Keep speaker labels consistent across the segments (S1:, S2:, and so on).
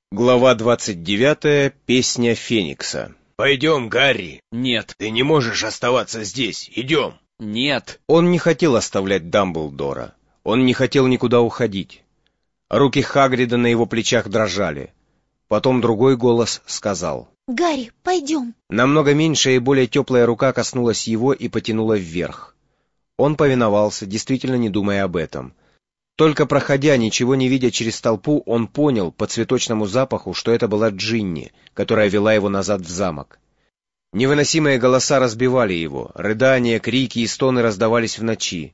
S1: Глава 29. Песня Феникса. «Пойдем, Гарри!»
S2: «Нет».
S1: «Ты не можешь оставаться здесь! Идем!»
S2: «Нет».
S1: Он не хотел оставлять Дамблдора. Он не хотел никуда уходить. Руки Хагрида на его плечах дрожали. Потом другой голос сказал:
S3: «Гарри, пойдем!»
S1: Намного меньшая и более теплая рука коснулась его и потянула вверх. Он повиновался, действительно не думая об этом. Только проходя, ничего не видя через толпу, он понял по цветочному запаху, что это была Джинни, которая вела его назад в замок. Невыносимые голоса разбивали его, рыдания, крики и стоны раздавались в ночи.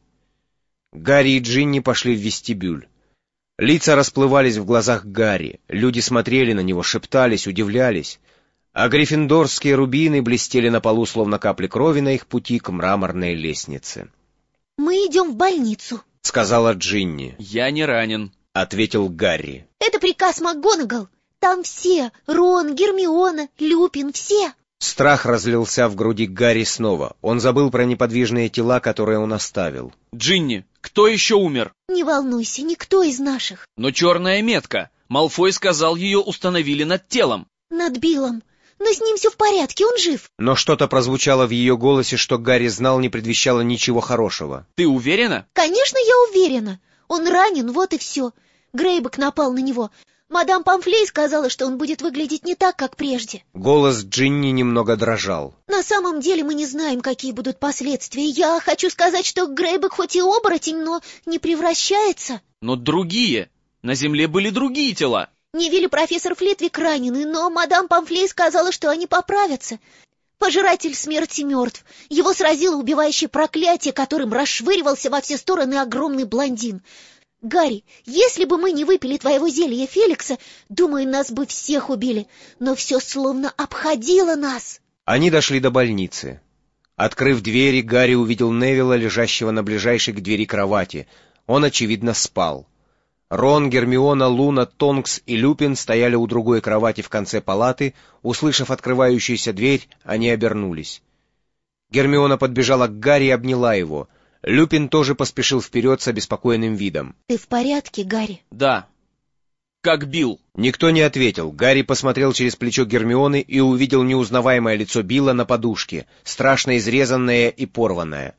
S1: Гарри и Джинни пошли в вестибюль. Лица расплывались в глазах Гарри, люди смотрели на него, шептались, удивлялись, а гриффиндорские рубины блестели на полу, словно капли крови на их пути к мраморной лестнице.
S3: «Мы идем в больницу»,
S1: — сказала Джинни.
S2: «Я не ранен»,
S1: — ответил Гарри.
S3: «Это приказ МакГонагал. Там все: Рон, Гермиона, Люпин, все».
S1: Страх разлился в груди Гарри снова. Он забыл про неподвижные тела, которые он оставил.
S2: «Джинни, кто еще умер?»
S3: «Не волнуйся, никто из наших».
S2: «Но черная метка. Малфой сказал, ее установили над телом».
S3: «Над Биллом. Но с ним все в порядке, он жив».
S1: Но что-то прозвучало в ее голосе, что Гарри знал, не предвещало ничего хорошего.
S2: «Ты уверена?»
S3: «Конечно, я уверена. Он ранен, вот и все. Грейбек напал на него. Мадам Помфлей сказала, что он будет выглядеть не так, как прежде».
S1: Голос Джинни немного дрожал.
S3: «На самом деле мы не знаем, какие будут последствия. Я хочу сказать, что Грейбек хоть и оборотень, но не превращается».
S2: «Но другие. На земле были другие тела».
S3: Невиль и профессор Флитвик ранены, но мадам Помфлей сказала, что они поправятся. Пожиратель смерти мертв. Его сразило убивающее проклятие, которым расшвыривался во все стороны огромный блондин. Гарри, если бы мы не выпили твоего зелья Феликса, думаю, нас бы всех убили. Но все словно обходило нас».
S1: Они дошли до больницы. Открыв двери, Гарри увидел Невилла, лежащего на ближайшей к двери кровати. Он, очевидно, спал. Рон, Гермиона, Луна, Тонкс и Люпин стояли у другой кровати в конце палаты. Услышав открывающуюся дверь, они обернулись. Гермиона подбежала к Гарри и обняла его. Люпин тоже поспешил вперед с обеспокоенным видом.
S3: «Ты в порядке, Гарри?»
S2: «Да». «Как Билл?»
S1: Никто не ответил. Гарри посмотрел через плечо Гермионы и увидел неузнаваемое лицо Билла на подушке, страшно изрезанное и порванное.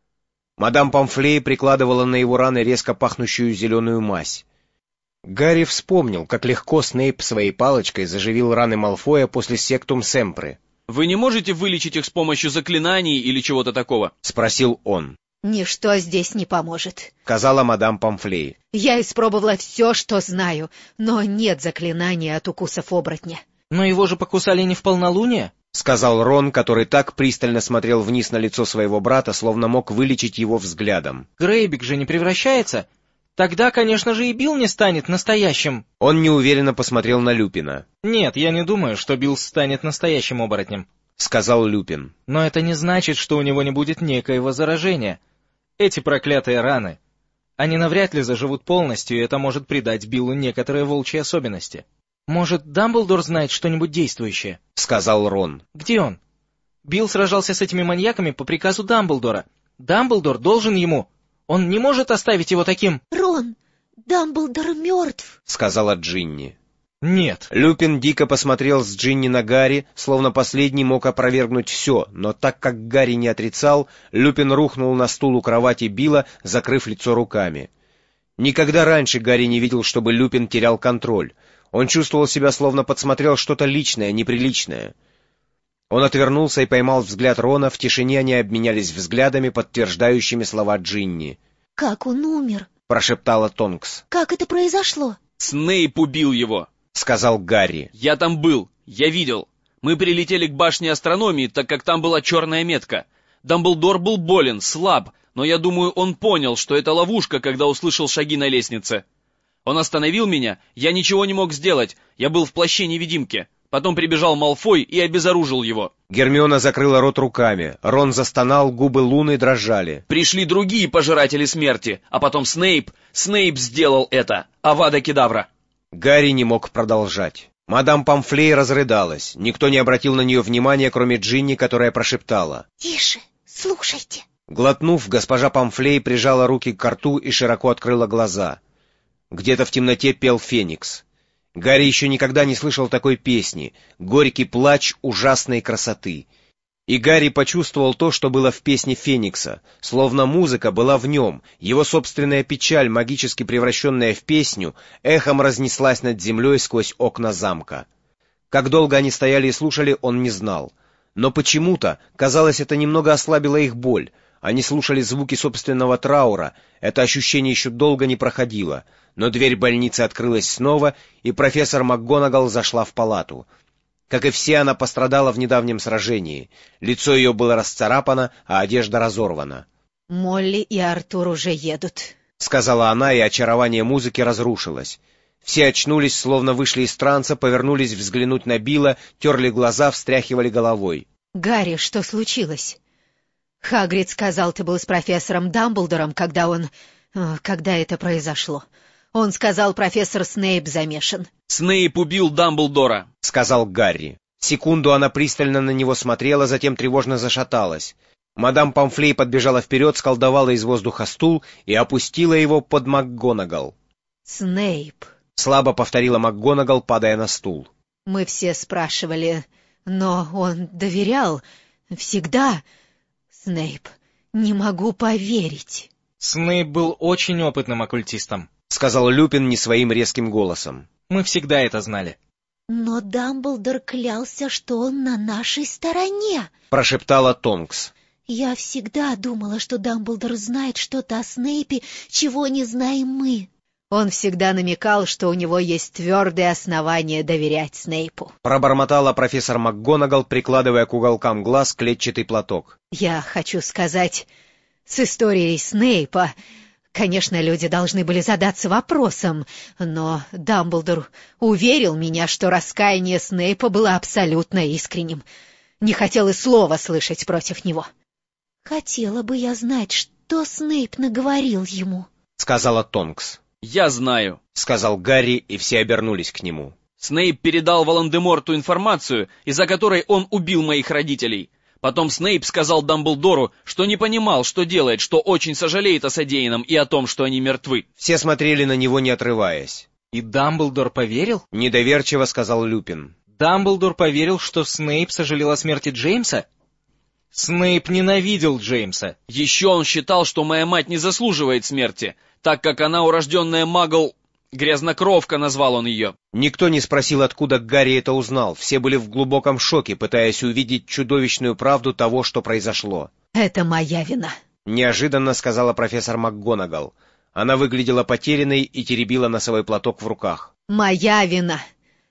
S1: Мадам Помфлей прикладывала на его раны резко пахнущую зеленую мазь. Гарри вспомнил, как легко Снейп своей палочкой заживил раны Малфоя после сектум семпре.
S2: «Вы не можете вылечить их с помощью заклинаний или чего-то такого?»
S1: — спросил он.
S4: «Ничто здесь не поможет»,
S1: — сказала мадам Помфлей.
S4: «Я испробовала все, что знаю, но нет заклинания от укусов оборотня».
S5: «Но его же покусали не в полнолуние?»
S1: — сказал Рон, который так пристально смотрел вниз на лицо своего брата, словно мог вылечить его взглядом.
S5: «Грейбек же не превращается? Тогда, конечно же, и Билл не станет настоящим».
S1: Он неуверенно посмотрел на Люпина.
S5: «Нет, я не думаю, что Билл станет настоящим оборотнем»,
S1: — сказал Люпин.
S5: «Но это не значит, что у него не будет некоего заражения. Эти проклятые раны, они навряд ли заживут полностью, и это может придать Биллу некоторые волчьи особенности». «Может, Дамблдор знает что-нибудь действующее?»
S1: — сказал Рон.
S5: «Где он?» «Билл сражался с этими маньяками по приказу Дамблдора. Дамблдор должен ему. Он не может оставить его таким...»
S3: «Рон, Дамблдор мертв», —
S1: сказала Джинни.
S5: «Нет».
S1: Люпин дико посмотрел с Джинни на Гарри, словно последний мог опровергнуть все, но так как Гарри не отрицал, Люпин рухнул на стул у кровати Билла, закрыв лицо руками. Никогда раньше Гарри не видел, чтобы Люпин терял контроль. Он чувствовал себя, словно подсмотрел что-то личное, неприличное. Он отвернулся и поймал взгляд Рона, в тишине они обменялись взглядами, подтверждающими слова Джинни.
S3: «Как он умер?»
S1: — прошептала Тонкс.
S3: «Как это произошло?»
S2: «Снейп убил его»,
S1: — сказал Гарри.
S2: «Я там был, я видел. Мы прилетели к башне астрономии, так как там была черная метка. Дамблдор был болен, слаб, но я думаю, он понял, что это ловушка, когда услышал шаги на лестнице. Он остановил меня, я ничего не мог сделать, я был в плаще невидимки. Потом прибежал Малфой и обезоружил его».
S1: Гермиона закрыла рот руками. Рон застонал, губы Луны дрожали.
S2: «Пришли другие пожиратели смерти, а потом Снейп сделал это, Авада Кедавра».
S1: Гарри не мог продолжать. Мадам Помфлей разрыдалась. Никто не обратил на нее внимания, кроме Джинни, которая прошептала:
S3: «Тише, слушайте».
S1: Глотнув, госпожа Помфлей прижала руки к рту и широко открыла глаза. Где-то в темноте пел Феникс. Гарри еще никогда не слышал такой песни, горький плач ужасной красоты. И Гарри почувствовал то, что было в песне Феникса, словно музыка была в нем, его собственная печаль, магически превращенная в песню, эхом разнеслась над землей сквозь окна замка. Как долго они стояли и слушали, он не знал. Но почему-то, казалось, это немного ослабило их боль. Они слушали звуки собственного траура, это ощущение еще долго не проходило. Но дверь больницы открылась снова, и профессор МакГонагал зашла в палату. Как и все, она пострадала в недавнем сражении. Лицо ее было расцарапано, а одежда разорвана.
S4: «Молли и Артур уже едут»,
S1: — сказала она, и очарование музыки разрушилось. Все очнулись, словно вышли из транса, повернулись взглянуть на Билла, терли глаза, встряхивали головой.
S4: «Гарри, что случилось? Хагрид сказал, ты был с профессором Дамблдором, когда это произошло. Он сказал, профессор Снейп замешан».
S2: «Снейп убил Дамблдора»,
S1: — сказал Гарри. Секунду она пристально на него смотрела, затем тревожно зашаталась. Мадам Помфрей подбежала вперед, сколдовала из воздуха стул и опустила его под МакГонагал.
S4: «Снейп»,
S1: — слабо повторила МакГонагал, падая на стул.
S4: «Мы все спрашивали, но он доверял. Всегда. Снейп, не могу поверить».
S5: Снейп был очень опытным оккультистом,
S1: — сказал Люпин не своим резким голосом.
S5: Мы всегда это знали.
S3: «Но Дамблдор клялся, что он на нашей стороне»,
S1: — прошептала Тонкс.
S3: «Я всегда думала, что Дамблдор знает что-то о Снейпе, чего не знаем мы».
S4: Он всегда намекал, что у него есть твердые основания доверять Снейпу.
S1: Пробормотала профессор МакГонагал, прикладывая к уголкам глаз клетчатый платок.
S4: «Я хочу сказать, с историей Снейпа, конечно, люди должны были задаться вопросом, но Дамблдор уверил меня, что раскаяние Снейпа было абсолютно искренним. Не хотел и слова слышать против него».
S3: «Хотела бы я знать, что Снейп наговорил ему»,
S1: — сказала Тонкс.
S2: «Я знаю»,
S1: — сказал Гарри, и все обернулись к нему.
S2: «Снейп передал Волан-де-Морту информацию, из-за которой он убил моих родителей. Потом Снейп сказал Дамблдору, что не понимал, что делает, что очень сожалеет о содеянном и о том, что они мертвы».
S1: Все смотрели на него, не отрываясь.
S5: «И Дамблдор поверил?»
S1: — недоверчиво сказал Люпин.
S5: «Дамблдор поверил, что Снейп сожалел о смерти Джеймса? Снейп ненавидел Джеймса».
S2: «Еще он считал, что моя мать не заслуживает смерти, так как она урожденная магл... Грязнокровка назвал он ее».
S1: Никто не спросил, откуда Гарри это узнал. Все были в глубоком шоке, пытаясь увидеть чудовищную правду того, что произошло.
S4: «Это моя вина»,
S1: — неожиданно сказала профессор МакГонагал. Она выглядела потерянной и теребила носовой платок в руках.
S4: «Моя вина.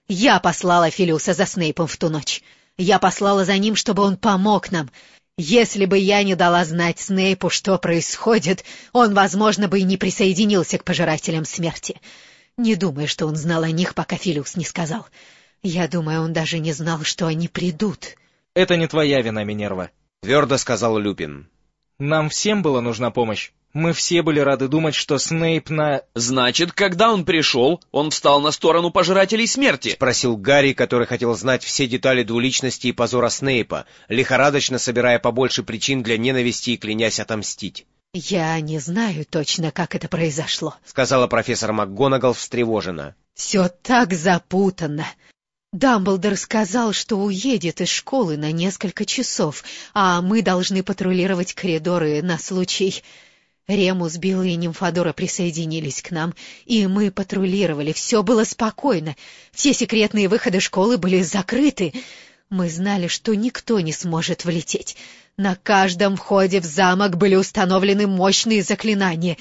S4: Я послала Филиуса за Снейпом в ту ночь. Я послала за ним, чтобы он помог нам. Если бы я не дала знать Снейпу, что происходит, он, возможно, бы и не присоединился к пожирателям смерти. Не думаю, что он знал о них, пока Филиус не сказал. Я думаю, он даже не знал, что они придут».
S5: «Это не твоя вина, Минерва»,
S1: — твердо сказал Люпин.
S5: «Нам всем была нужна помощь. Мы все были рады думать, что Снейп
S2: «Значит, когда он пришел, он встал на сторону пожирателей смерти?» —
S1: спросил Гарри, который хотел знать все детали двуличности и позора Снейпа, лихорадочно собирая побольше причин для ненависти и клянясь отомстить.
S4: «Я не знаю точно, как это произошло»,
S1: — сказала профессор МакГонагал встревоженно.
S4: «Все так запутанно. Дамблдор сказал, что уедет из школы на несколько часов, а мы должны патрулировать коридоры на случай... Ремус, Билл и Нимфодора присоединились к нам, и мы патрулировали. Все было спокойно. Все секретные выходы школы были закрыты. Мы знали, что никто не сможет влететь. На каждом входе в замок были установлены мощные заклинания.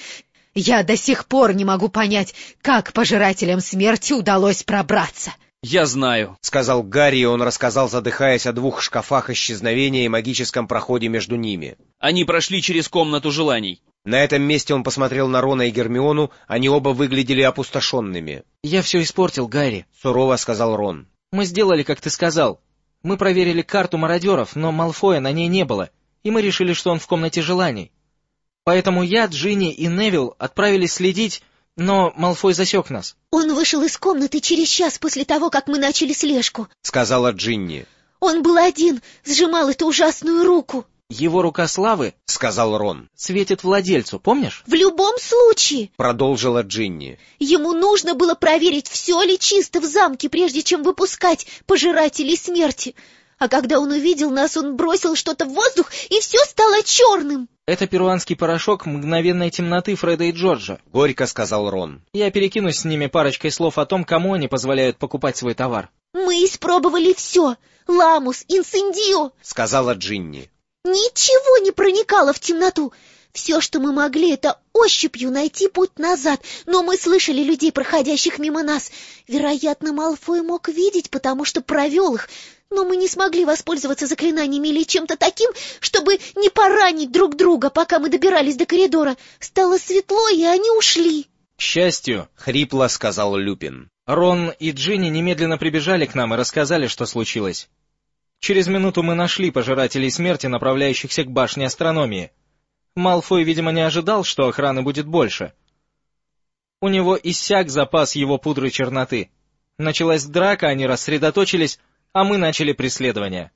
S4: Я до сих пор не могу понять, как пожирателям смерти удалось пробраться».
S2: «Я знаю»,
S1: — сказал Гарри, и он рассказал, задыхаясь, о 2 шкафах исчезновения и магическом проходе между ними.
S2: «Они прошли через комнату желаний».
S1: На этом месте он посмотрел на Рона и Гермиону, они оба выглядели опустошенными.
S5: «Я все испортил, Гарри»,
S1: — сурово сказал Рон.
S5: «Мы сделали, как ты сказал. Мы проверили карту мародеров, но Малфоя на ней не было, и мы решили, что он в комнате желаний. Поэтому я, Джинни и Невилл отправились следить, но Малфой засек нас».
S3: «Он вышел из комнаты через час после того, как мы начали слежку»,
S1: — сказала Джинни.
S3: «Он был один, сжимал эту ужасную руку».
S5: Его рука славы,
S1: — сказал Рон.
S5: светит владельцу, помнишь?
S3: В любом случае,
S1: Продолжила Джинни.
S3: ему нужно было проверить, все ли чисто в замке, прежде чем выпускать пожирателей смерти. А когда он увидел нас, он бросил что-то в воздух, и все стало черным.
S5: Это перуанский порошок мгновенной темноты Фреда и Джорджа.
S1: Горько сказал Рон.
S5: Я перекинусь с ними парочкой слов о том, кому они позволяют покупать свой товар.
S3: Мы испробовали все. Ламус, инсендио.
S1: Сказала Джинни.
S3: Ничего не проникало в темноту. Все, что мы могли, это ощупью найти путь назад, но мы слышали людей, проходящих мимо нас. Вероятно, Малфой мог видеть, потому что провел их, но мы не смогли воспользоваться заклинаниями или чем-то таким, чтобы не поранить друг друга, пока мы добирались до коридора. Стало светло, и они ушли.
S5: К счастью,
S1: — хрипло сказал Люпин.
S5: Рон и Джинни немедленно прибежали к нам и рассказали, что случилось. Через минуту мы нашли пожирателей смерти, направляющихся к башне астрономии. Малфой, видимо, не ожидал, что охраны будет больше. У него иссяк запас его пудры черноты. Началась драка, они рассредоточились, а мы начали преследование.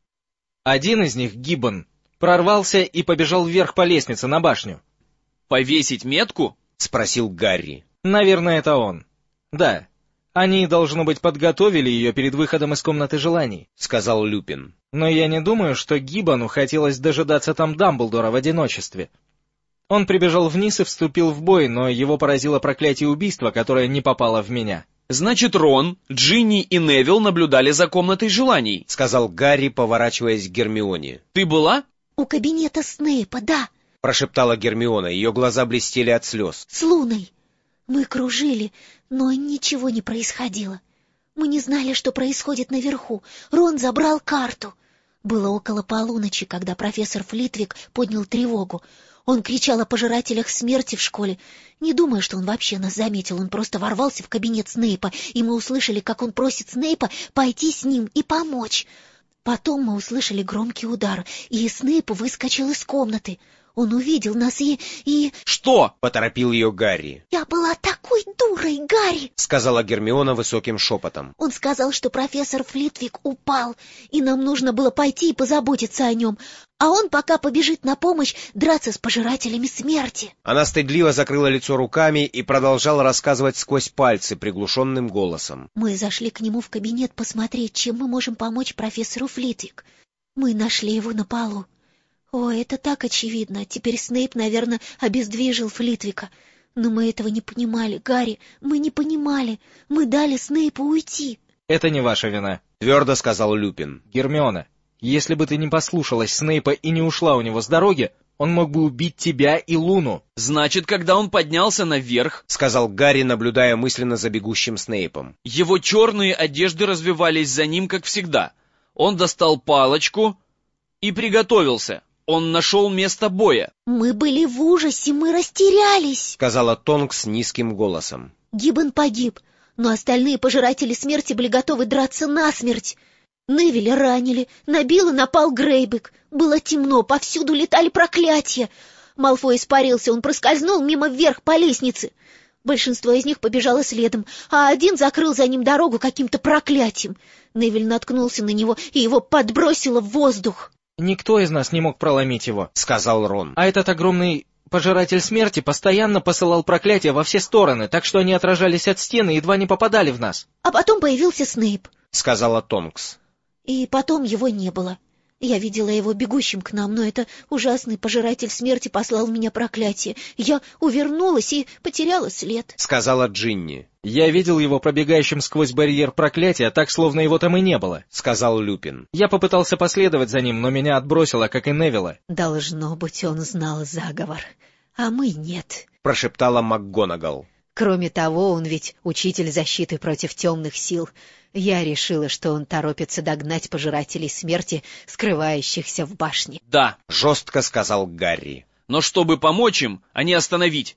S5: Один из них, Гиббон, прорвался и побежал вверх по лестнице на башню.
S2: Повесить метку?
S1: — спросил Гарри.
S5: Наверное, это он. Да, они, должно быть, подготовили ее перед выходом из комнаты желаний,
S1: — сказал Люпин.
S5: Но я не думаю, что Гиббону хотелось дожидаться там Дамблдора в одиночестве. Он прибежал вниз и вступил в бой, но его поразило проклятие убийства, которое не попало в меня.
S2: Значит, Рон, Джинни и Невилл наблюдали за комнатой желаний, —
S1: сказал Гарри, поворачиваясь к Гермионе.
S2: Ты была?
S3: У кабинета Снейпа, да,
S1: — прошептала Гермиона, ее глаза блестели от слез.
S3: с Луной. Мы кружили, но ничего не происходило. Мы не знали, что происходит наверху. Рон забрал карту. Было около полуночи, когда профессор Флитвик поднял тревогу. Он кричал о пожирателях смерти в школе. Не думаю, что он вообще нас заметил. Он просто ворвался в кабинет Снейпа, и мы услышали, как он просит Снейпа пойти с ним и помочь. Потом мы услышали громкий удар, и Снейп выскочил из комнаты. Он увидел нас и...
S2: Что?
S1: — поторопил ее Гарри.
S3: «Я была такой дурой, Гарри!»
S1: — сказала Гермиона высоким шепотом.
S3: Он сказал, что профессор Флитвик упал, и нам нужно было пойти и позаботиться о нем. А он пока побежит на помощь драться с пожирателями смерти.
S1: Она стыдливо закрыла лицо руками и продолжала рассказывать сквозь пальцы приглушенным голосом.
S3: Мы зашли к нему в кабинет посмотреть, чем мы можем помочь профессору Флитвик. Мы нашли его на полу. О, это так очевидно. Теперь Снейп, наверное, обездвижил Флитвика. Но мы этого не понимали, Гарри. Мы не понимали. Мы дали Снейпу уйти.
S5: Это не ваша вина,
S1: — твердо сказал Люпин.
S5: Гермиона. Если бы ты не послушалась Снейпа и не ушла у него с дороги, он мог бы убить тебя и Луну.
S2: Значит, когда он поднялся наверх, —
S1: сказал Гарри, наблюдая мысленно за бегущим Снейпом.
S2: его черные одежды развивались за ним, как всегда. Он достал палочку и приготовился. Он нашел место боя.
S3: Мы были в ужасе, мы растерялись.
S1: — сказала Тонкс низким голосом.
S3: Гиббон погиб, но остальные пожиратели смерти были готовы драться насмерть. Невиля ранили, на Билла напал Грейбек. Было темно, повсюду летали проклятия. Малфой испарился, он проскользнул мимо вверх по лестнице. Большинство из них побежало следом, а один закрыл за ним дорогу каким-то проклятием. Невиль наткнулся на него, и его подбросило в воздух.
S5: Никто из нас не мог проломить его,
S1: — сказал Рон.
S5: А этот огромный пожиратель смерти постоянно посылал проклятия во все стороны, так что они отражались от стены и едва не попадали в нас.
S3: А потом появился Снейп.
S1: — сказала Тонкс.
S3: И потом его не было. Я видела его бегущим к нам, но это ужасный пожиратель смерти послал в меня проклятие. Я увернулась и потеряла след. —
S1: сказала Джинни.
S5: Я видел его пробегающим сквозь барьер проклятия, так, словно его там и не было,
S1: — сказал Люпин.
S5: Я попытался последовать за ним, но меня отбросило, как и Невилла.
S4: Должно быть, он знал заговор, а мы нет.
S1: — прошептала МакГонагал.
S4: Кроме того, он ведь учитель защиты против темных сил. Я решила, что он торопится догнать пожирателей смерти, скрывающихся в башне.
S2: Да,
S1: — жестко сказал Гарри.
S2: но чтобы помочь им, а не остановить.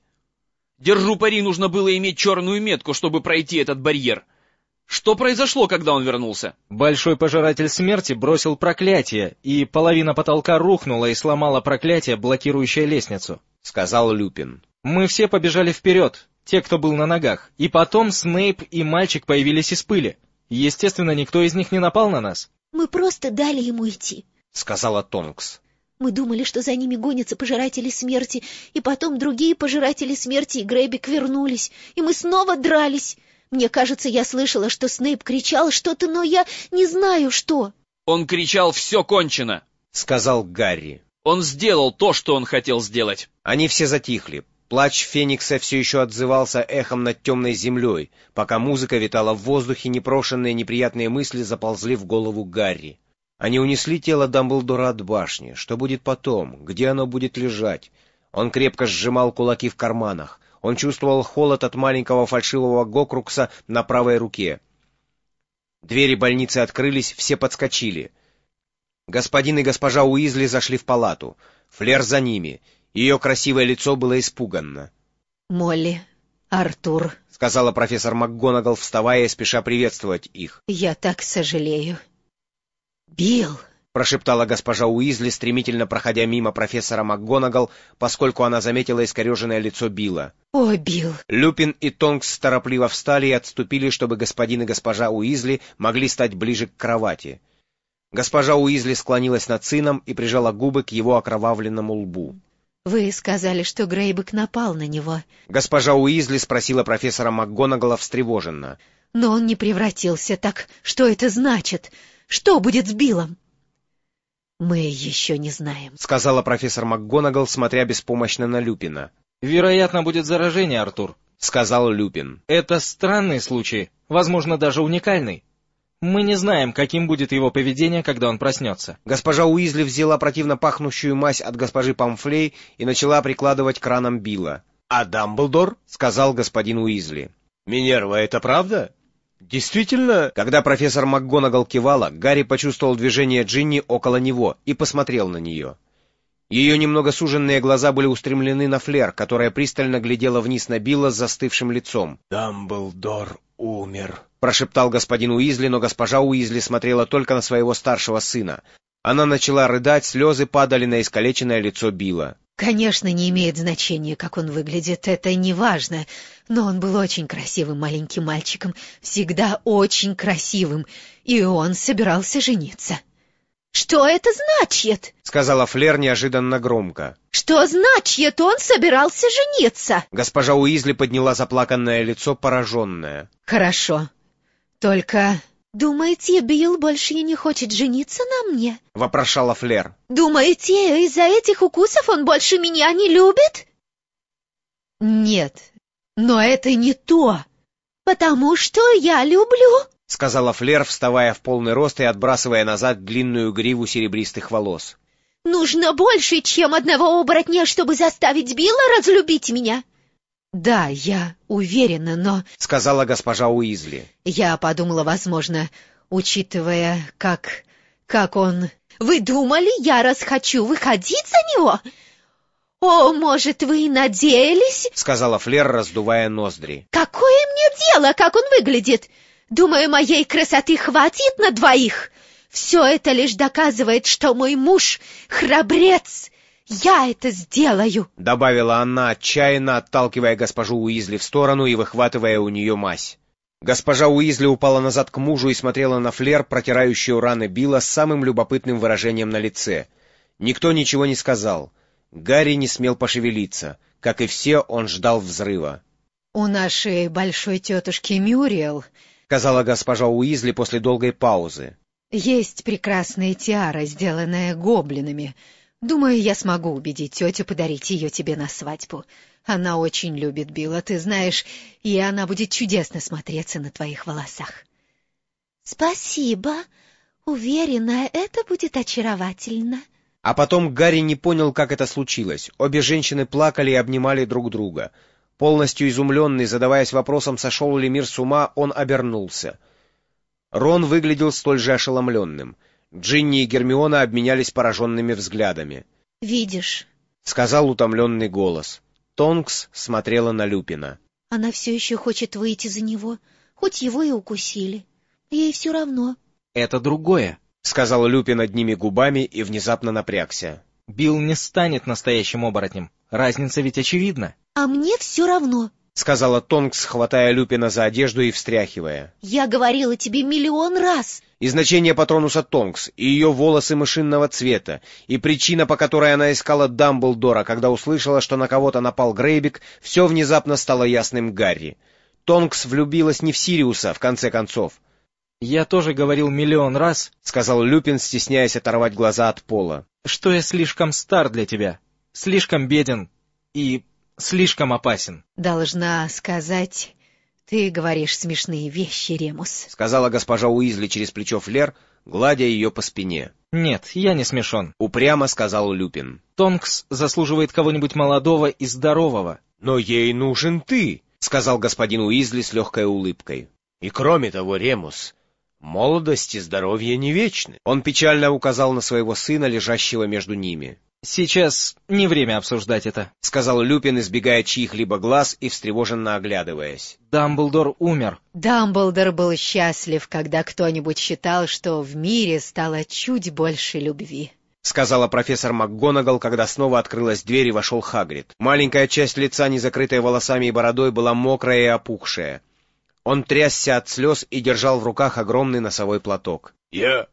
S2: Держу пари, нужно было иметь черную метку, чтобы пройти этот барьер. Что произошло, когда он вернулся?
S5: Большой пожиратель смерти бросил проклятие, и половина потолка рухнула и сломала проклятие, блокирующее лестницу,
S1: — сказал Люпин.
S5: Мы все побежали вперед, те, кто был на ногах, и потом Снейп и мальчик появились из пыли. Естественно, никто из них не напал на нас.
S3: Мы просто дали ему идти.
S1: — сказала Тонкс.
S3: Мы думали, что за ними гонятся пожиратели смерти, и потом другие пожиратели смерти и Грейбик вернулись, и мы снова дрались. Мне кажется, я слышала, что Снейп кричал что-то, но я не знаю, что.
S2: Он кричал «Все кончено!»
S1: — сказал Гарри.
S2: Он сделал то, что он хотел сделать.
S1: Они все затихли. Плач Феникса все еще отзывался эхом над темной землей, пока музыка витала в воздухе, непрошенные неприятные мысли заползли в голову Гарри. Они унесли тело Дамблдора от башни. Что будет потом? Где оно будет лежать? Он крепко сжимал кулаки в карманах. Он чувствовал холод от маленького фальшивого Гокрукса на правой руке. Двери больницы открылись, все подскочили. Господин и госпожа Уизли зашли в палату. Флер за ними. Ее красивое лицо было испуганно.
S4: «Молли, Артур»,
S1: — сказала профессор МакГонагал, вставая и спеша приветствовать их.
S4: «Я так сожалею». «Билл»,
S1: — прошептала госпожа Уизли, стремительно проходя мимо профессора МакГонагал, поскольку она заметила искореженное лицо Билла.
S4: «О, Билл!»
S1: Люпин и Тонкс торопливо встали и отступили, чтобы господин и госпожа Уизли могли стать ближе к кровати. Госпожа Уизли склонилась над сыном и прижала губы к его окровавленному лбу.
S4: «Вы сказали, что Грейбик напал на него».
S1: Госпожа Уизли спросила профессора МакГонагала встревоженно.
S4: «Но он не превратился, так что это значит? Что будет с Биллом?» «Мы еще не знаем», —
S1: сказала профессор МакГонагал, смотря беспомощно на Люпина.
S5: «Вероятно, будет заражение, Артур»,
S1: — сказал Люпин.
S5: «Это странный случай, возможно, даже уникальный. Мы не знаем, каким будет его поведение, когда он проснется».
S1: Госпожа Уизли взяла противно пахнущую мазь от госпожи Памфлей и начала прикладывать к ранам Билла. «А Дамблдор?» — сказал господин Уизли. «Минерва, это правда? Действительно?» Когда профессор МакГонагал кивала, Гарри почувствовал движение Джинни около него и посмотрел на нее. Ее немного суженные глаза были устремлены на Флер, которая пристально глядела вниз на Билла с застывшим лицом. «Дамблдор умер», — прошептал господин Уизли, но госпожа Уизли смотрела только на своего старшего сына. Она начала рыдать, слезы падали на искалеченное лицо Билла.
S4: «Конечно, не имеет значения, как он выглядит, это не важно, но он был очень красивым маленьким мальчиком, всегда очень красивым, и он собирался жениться».
S3: «Что это значит?»
S1: — сказала Флер неожиданно громко.
S3: «Что значит, он собирался жениться?»
S1: Госпожа Уизли подняла заплаканное лицо, пораженное.
S4: «Хорошо, только...»
S3: «Думаете, Билл больше не хочет жениться на мне?»
S1: — вопрошала Флер.
S3: «Думаете, из-за этих укусов он больше меня не любит?»
S4: «Нет, но это не то».
S3: «Потому что я люблю»,
S1: — сказала Флер, вставая в полный рост и отбрасывая назад длинную гриву серебристых волос.
S3: «Нужно больше, чем одного оборотня, чтобы заставить Билла разлюбить меня».
S4: «Да, я уверена, но...»
S1: — сказала госпожа Уизли.
S4: «Я подумала, возможно, учитывая, как он...»
S3: «Вы думали, я расхочу выходить за него? О, может, вы и надеялись?»
S1: — сказала Флер, раздувая ноздри.
S3: «Какое мне дело, как он выглядит? Думаю, моей красоты хватит на двоих. Все это лишь доказывает, что мой муж — храбрец. Я это сделаю», —
S1: добавила она, отчаянно отталкивая госпожу Уизли в сторону и выхватывая у нее мазь. Госпожа Уизли упала назад к мужу и смотрела на Флер, протирающую раны Билла, с самым любопытным выражением на лице. Никто ничего не сказал. Гарри не смел пошевелиться. Как и все, он ждал взрыва.
S4: «У нашей большой тетушки Мюриэл»,
S1: — сказала госпожа Уизли после долгой паузы,
S4: — «есть прекрасная тиара, сделанная гоблинами. Думаю, я смогу убедить тетю подарить ее тебе на свадьбу. Она очень любит Билла, ты знаешь, и она будет чудесно смотреться на твоих волосах».
S3: «Спасибо. Уверена, это будет очаровательно».
S1: А потом Гарри не понял, как это случилось. Обе женщины плакали и обнимали друг друга. Полностью изумленный, задаваясь вопросом, сошел ли мир с ума, он обернулся. Рон выглядел столь же ошеломленным. Джинни и Гермиона обменялись пораженными взглядами.
S3: «Видишь»,
S1: — сказал утомленный голос. Тонкс смотрела на Люпина.
S3: «Она все еще хочет выйти за него, хоть его и укусили. Ей все равно».
S5: «Это другое»,
S1: — сказал Люпин одними губами и внезапно напрягся.
S5: «Билл не станет настоящим оборотнем. Разница ведь очевидна».
S3: «А мне все равно».
S1: сказала Тонкс, хватая Люпина за одежду и встряхивая.
S3: Я говорила тебе миллион раз.
S1: И значение Патронуса Тонкс, и ее волосы мышинного цвета, и причина, по которой она искала Дамблдора, когда услышала, что на кого-то напал Грейбик, все внезапно стало ясным Гарри. Тонкс влюбилась не в Сириуса, в конце концов.
S5: «Я тоже говорил миллион раз, — сказал
S1: Люпин, стесняясь оторвать глаза от пола,
S5: — что я слишком стар для тебя, слишком беден и слишком опасен».
S4: «Должна сказать, ты говоришь смешные вещи, Ремус», —
S1: сказала госпожа Уизли через плечо Флер, гладя ее по спине.
S5: «Нет, я не смешон»,
S1: — упрямо сказал Люпин.
S5: «Тонкс заслуживает кого-нибудь молодого и здорового».
S1: «Но ей нужен ты», — сказал господин Уизли с легкой улыбкой. «И кроме того, Ремус, молодость и здоровье не вечны». Он печально указал на своего сына, лежащего между ними.
S5: «Сейчас не время обсуждать это», —
S1: сказал Люпин, избегая чьих-либо глаз и встревоженно оглядываясь.
S5: «Дамблдор умер».
S4: Дамблдор был счастлив, когда кто-нибудь считал, что в мире стало чуть больше любви,
S1: — сказала профессор МакГонагал, когда снова открылась дверь и вошел Хагрид. Маленькая часть лица, не закрытая волосами и бородой, была мокрая и опухшая. Он трясся от слез и держал в руках огромный носовой платок.
S6: Я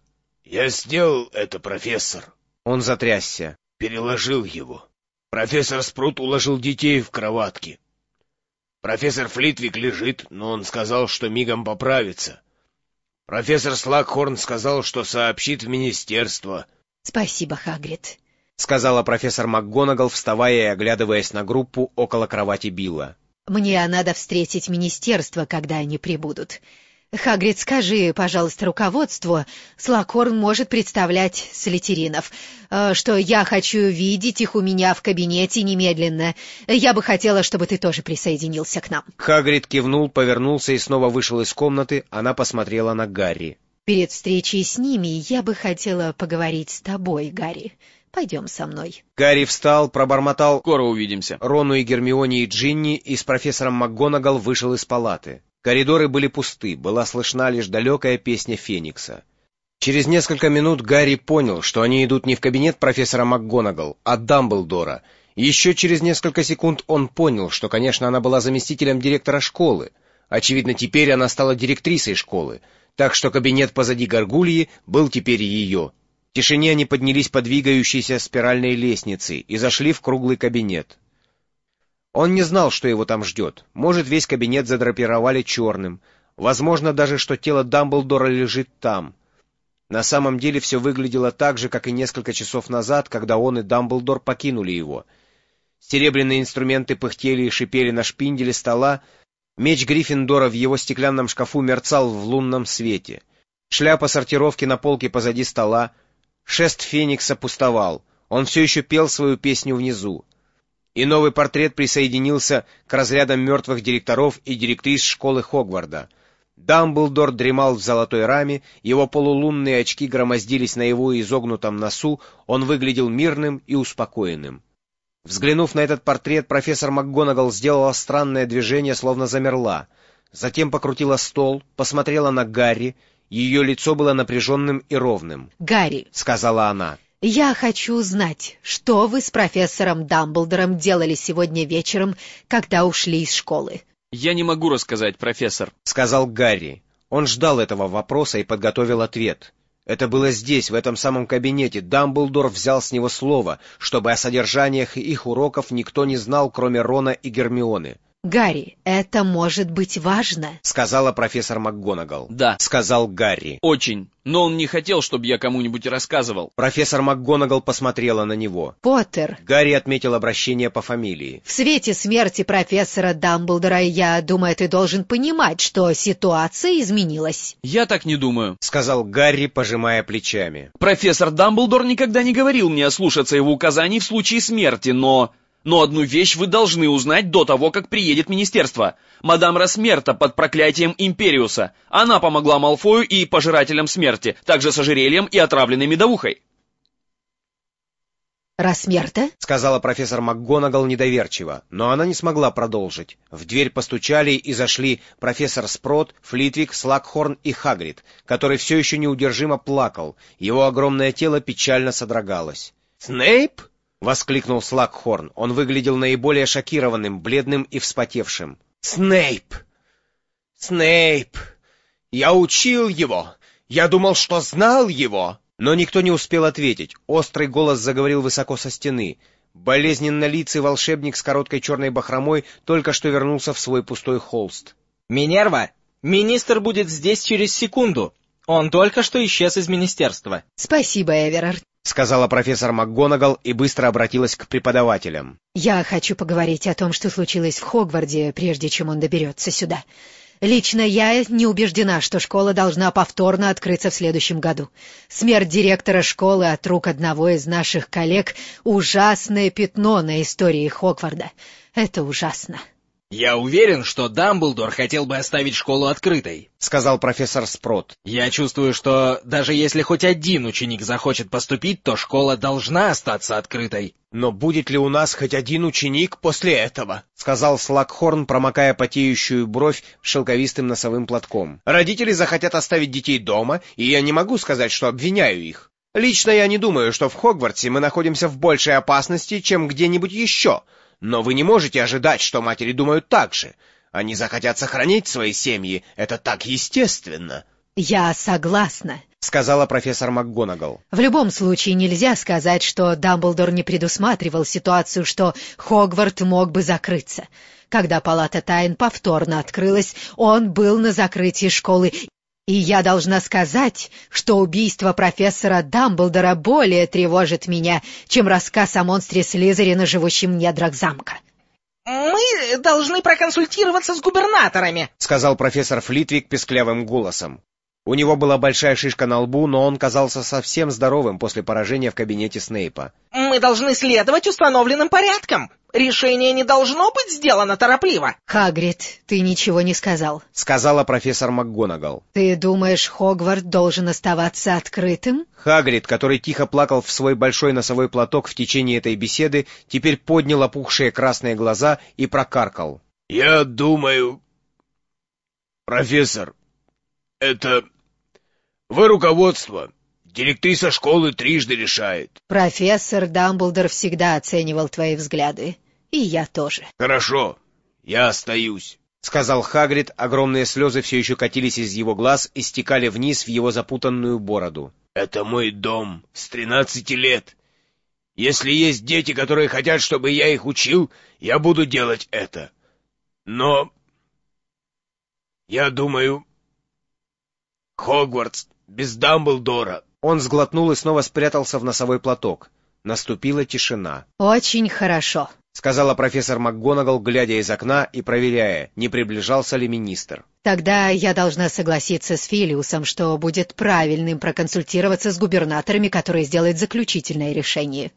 S6: сделал это, профессор.
S1: Он затрясся.
S6: Переложил его. Профессор Спрут уложил детей в кроватки. Профессор Флитвик лежит, но он сказал, что мигом поправится. Профессор Слакхорн сказал, что сообщит в министерство.
S4: «Спасибо, Хагрид»,
S1: — сказала профессор МакГонагал, вставая и оглядываясь на группу около кровати Билла.
S4: «Мне надо встретить министерство, когда они прибудут. Хагрид, скажи, пожалуйста, руководству, Слакхорн может представлять слитеринов, что я хочу видеть их у меня в кабинете немедленно. Я бы хотела, чтобы ты тоже присоединился к нам».
S1: Хагрид кивнул, повернулся и снова вышел из комнаты. Она посмотрела на Гарри.
S4: «Перед встречей с ними я бы хотела поговорить с тобой, Гарри. Пойдем со мной».
S1: Гарри встал, пробормотал
S2: «Скоро увидимся»
S1: Рону и Гермионе и Джинни и с профессором МакГонагал вышел из палаты. Коридоры были пусты, была слышна лишь далекая песня Феникса. Через несколько минут Гарри понял, что они идут не в кабинет профессора МакГонагал, а Дамблдора. Еще через несколько секунд он понял, что, конечно, она была заместителем директора школы. Очевидно, теперь она стала директрисой школы, так что кабинет позади Гаргульи был теперь ее. В тишине они поднялись по двигающейся спиральной лестнице и зашли в круглый кабинет. Он не знал, что его там ждет. Может, весь кабинет задрапировали черным. Возможно даже, что тело Дамблдора лежит там. На самом деле все выглядело так же, как и несколько часов назад, когда он и Дамблдор покинули его. Серебряные инструменты пыхтели и шипели на шпинделе стола. Меч Гриффиндора в его стеклянном шкафу мерцал в лунном свете. Шляпа сортировки на полке позади стола. Шест Феникса пустовал. Он все еще пел свою песню внизу. И новый портрет присоединился к разрядам мертвых директоров и директрис школы Хогварда. Дамблдор дремал в золотой раме, его полулунные очки громоздились на его изогнутом носу, он выглядел мирным и успокоенным. Взглянув на этот портрет, профессор МакГонагал сделала странное движение, словно замерла. Затем покрутила стол, посмотрела на Гарри, ее лицо было напряженным и ровным.
S4: «Гарри», —
S1: сказала она,
S4: — «я хочу знать, что вы с профессором Дамблдором делали сегодня вечером, когда ушли из школы».
S2: «Я не могу рассказать, профессор», —
S1: сказал Гарри. Он ждал этого вопроса и подготовил ответ. Это было здесь, в этом самом кабинете. Дамблдор взял с него слово, чтобы о содержаниях их уроков никто не знал, кроме Рона и Гермионы.
S4: «Гарри, это может быть важно», —
S1: сказала профессор МакГонагал.
S2: «Да», —
S1: сказал Гарри.
S2: «Очень. Но он не хотел, чтобы я кому-нибудь рассказывал».
S1: Профессор МакГонагал посмотрела на него.
S4: «Поттер».
S1: Гарри отметил обращение по фамилии.
S4: «В свете смерти профессора Дамблдора, я думаю, ты должен понимать, что ситуация изменилась».
S2: «Я так не думаю», —
S1: сказал Гарри, пожимая плечами.
S2: «Профессор Дамблдор никогда не говорил мне ослушаться его указаний в случае смерти, но одну вещь вы должны узнать до того, как приедет министерство. Мадам Росмерта под проклятием Империуса. Она помогла Малфою и пожирателям смерти, также с ожерельем и отравленной медовухой».
S4: «Росмерта?» —
S1: сказала профессор МакГонагал недоверчиво, но она не смогла продолжить. В дверь постучали и зашли профессор Спрот, Флитвик, Слакхорн и Хагрид, который все еще неудержимо плакал. Его огромное тело печально содрогалось. «Снейп?» — воскликнул Слакхорн. Он выглядел наиболее шокированным, бледным и вспотевшим.
S6: Снейп! Снейп! Я учил его! Я думал, что знал его!»
S1: Но никто не успел ответить. Острый голос заговорил высоко со стены. Болезненно-лицый волшебник с короткой черной бахромой только что вернулся в свой пустой холст.
S5: «Минерва, министр будет здесь через секунду. Он только что исчез из министерства».
S4: Спасибо, Эверард.
S1: — сказала профессор МакГонагал и быстро обратилась к преподавателям.
S4: Я хочу поговорить о том, что случилось в Хогвартсе, прежде чем он доберется сюда. Лично я не убеждена, что школа должна повторно открыться в следующем году. Смерть директора школы от рук одного из наших коллег — ужасное пятно на истории Хогвартса. Это ужасно.
S5: «Я уверен, что Дамблдор хотел бы оставить школу открытой»,
S1: — сказал профессор Спрот.
S5: «Я чувствую, что даже если хоть один ученик захочет поступить, то школа должна остаться открытой».
S6: «Но будет ли у нас хоть один ученик после этого?»
S1: — сказал Слакхорн, промокая потеющую бровь шелковистым носовым платком.
S6: «Родители захотят оставить детей дома, и я не могу сказать, что обвиняю их. Лично я не думаю, что в Хогвартсе мы находимся в большей опасности, чем где-нибудь еще. Но вы не можете ожидать, что матери думают так же. Они захотят сохранить свои семьи, это так естественно».
S4: Я согласна,
S1: — сказала профессор МакГонагал.
S4: В любом случае нельзя сказать, что Дамблдор не предусматривал ситуацию, что Хогвартс мог бы закрыться. Когда Палата тайн повторно открылась, он был на закрытии школы. И я должна сказать, что убийство профессора Дамблдора более тревожит меня, чем рассказ о монстре Слизерина, живущем в недрах замка.
S5: «Мы должны проконсультироваться с губернаторами»,
S1: — сказал профессор Флитвик песклявым голосом. У него была большая шишка на лбу, но он казался совсем здоровым после поражения в кабинете Снейпа.
S5: «Мы должны следовать установленным порядкам. Решение не должно быть сделано торопливо».
S4: Хагрид, ты ничего не сказал,
S1: — сказала профессор МакГонагал.
S4: Ты думаешь, Хогвартс должен оставаться открытым?
S1: Хагрид, который тихо плакал в свой большой носовой платок в течение этой беседы, теперь поднял опухшие красные глаза и прокаркал.
S6: «Я думаю... Профессор, это... Вы руководство. Директриса школы трижды решает».
S4: Профессор Дамблдор всегда оценивал твои взгляды. И я тоже.
S6: «Хорошо, я остаюсь»,
S1: — сказал Хагрид. Огромные слезы все еще катились из его глаз и стекали вниз в его запутанную бороду.
S6: «Это мой дом с 13 лет. Если есть дети, которые хотят, чтобы я их учил, я буду делать это. Но... я думаю... Хогвартс без Дамблдора».
S1: Он сглотнул и снова спрятался в носовой платок. Наступила тишина.
S4: Очень хорошо,
S1: — сказала профессор МакГонагал, глядя из окна и проверяя, не приближался ли министр.
S4: Тогда я должна согласиться с Филиусом, что будет правильным проконсультироваться с губернаторами, которые сделают заключительное решение.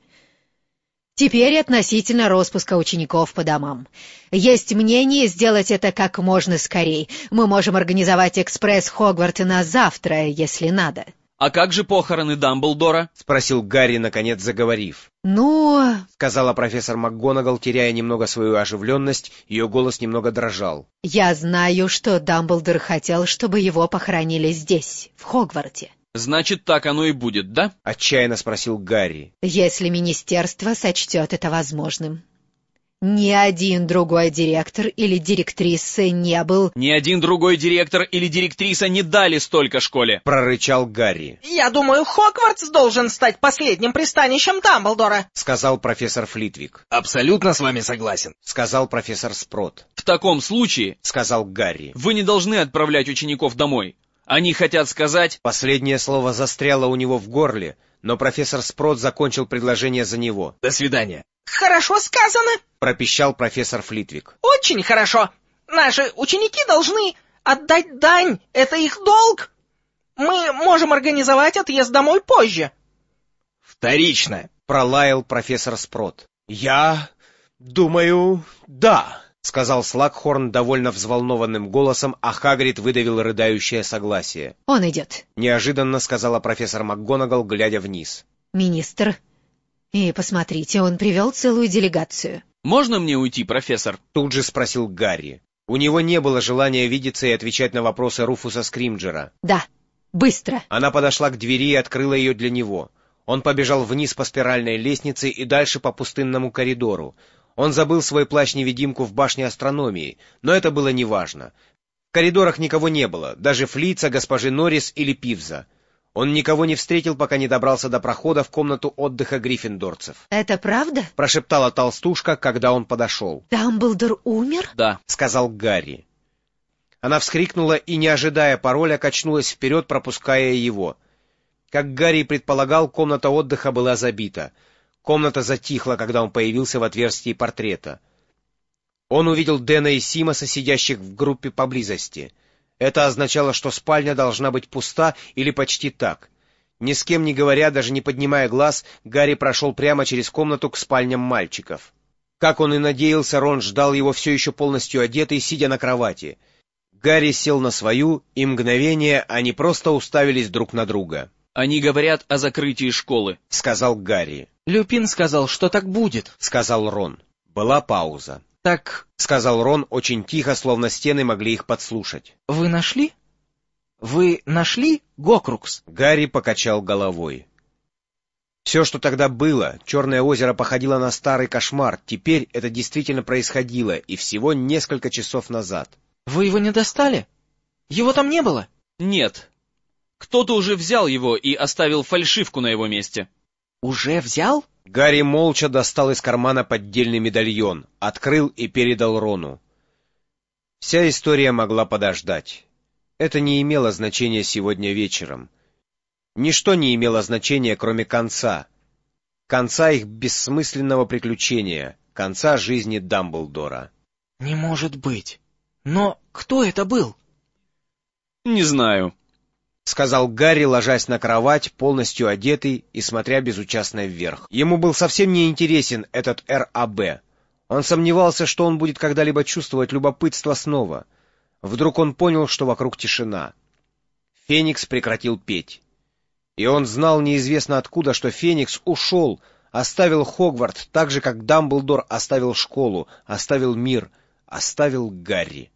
S4: Теперь относительно распуска учеников по домам. Есть мнение сделать это как можно скорее. Мы можем организовать экспресс Хогвартса на завтра, если надо.
S2: «А как же похороны Дамблдора?» —
S1: спросил Гарри, наконец заговорив.
S4: «Ну...»
S1: — сказала профессор МакГонагал, теряя немного свою оживленность, ее голос немного дрожал.
S4: «Я знаю, что Дамблдор хотел, чтобы его похоронили здесь, в Хогвартсе».
S2: «Значит, так оно и будет, да?»
S1: — отчаянно спросил Гарри.
S4: «Если министерство сочтет это возможным. Ни один другой директор или директриса не был...»
S2: «Ни один другой директор или директриса не дали столько школе!»
S1: — прорычал Гарри.
S5: «Я думаю, Хогвартс должен стать последним пристанищем Дамблдора»,
S1: — сказал профессор Флитвик.
S5: «Абсолютно с вами согласен»,
S1: — сказал профессор Спрот.
S2: «В таком случае, —
S1: сказал Гарри, —
S2: вы не должны отправлять учеников домой. Они хотят сказать...»
S1: Последнее слово застряло у него в горле, но профессор Спрот закончил предложение за него.
S5: «До свидания». «Хорошо сказано»,
S1: — пропищал профессор Флитвик.
S5: «Очень хорошо. Наши ученики должны отдать дань. Это их долг. Мы можем организовать отъезд домой позже». «Вторично»,
S1: — пролаял профессор Спрот.
S6: «Я думаю, да»,
S1: — сказал Слакхорн довольно взволнованным голосом, а Хагрид выдавил рыдающее согласие.
S4: «Он идет»,
S1: — неожиданно сказала профессор МакГонагал, глядя вниз.
S4: «Министр. И посмотрите, он привел целую делегацию».
S2: «Можно мне уйти, профессор?»
S1: — тут же спросил Гарри. У него не было желания видеться и отвечать на вопросы Руфуса Скримджера.
S4: «Да, быстро».
S1: Она подошла к двери и открыла ее для него. Он побежал вниз по спиральной лестнице и дальше по пустынному коридору. Он забыл свой плащ-невидимку в башне астрономии, но это было неважно. В коридорах никого не было, даже Флица, госпожи Норрис или Пивза. Он никого не встретил, пока не добрался до прохода в комнату отдыха гриффиндорцев.
S4: «Это правда?» —
S1: прошептала толстушка, когда он подошел.
S4: «Дамблдор умер?»
S2: Да.
S1: — сказал Гарри. Она вскрикнула и, не ожидая пароля, качнулась вперед, пропуская его. Как Гарри предполагал, комната отдыха была забита. Комната затихла, когда он появился в отверстии портрета. Он увидел Дэна и Симоса, сидящих в группе поблизости. Это означало, что спальня должна быть пуста или почти так. Ни с кем не говоря, даже не поднимая глаз, Гарри прошел прямо через комнату к спальням мальчиков. Как он и надеялся, Рон ждал его все еще полностью одетый, сидя на кровати. Гарри сел на свою, и мгновение они просто уставились друг на друга.
S2: «Они говорят о закрытии школы»,
S1: — сказал Гарри.
S5: «Люпин сказал, что так будет»,
S1: — сказал Рон. Была пауза.
S5: «Так...»
S1: — сказал Рон очень тихо, словно стены могли их подслушать.
S5: «Вы нашли? Вы нашли Гокрукс?»
S1: Гарри покачал головой. Все, что тогда было, Черное озеро походило на старый кошмар, теперь это действительно происходило, и всего несколько часов назад.
S5: «Вы его не достали? Его там не было?»
S2: «Нет. Кто-то уже взял его и оставил фальшивку на его месте».
S5: «Уже взял?»
S1: Гарри молча достал из кармана поддельный медальон, открыл и передал Рону. Вся история могла подождать. Это не имело значения сегодня вечером. Ничто не имело значения, кроме конца. Конца их бессмысленного приключения, конца жизни Дамблдора.
S5: «Не может быть. Но кто это был?»
S2: «Не знаю»,
S1: — сказал Гарри, ложась на кровать, полностью одетый и смотря безучастно вверх. Ему был совсем не интересен этот РАБ. Он сомневался, что он будет когда-либо чувствовать любопытство снова. Вдруг он понял, что вокруг тишина. Феникс прекратил петь. И он знал неизвестно откуда, что Феникс ушел, оставил Хогвартс, так же, как Дамблдор оставил школу, оставил мир, оставил Гарри.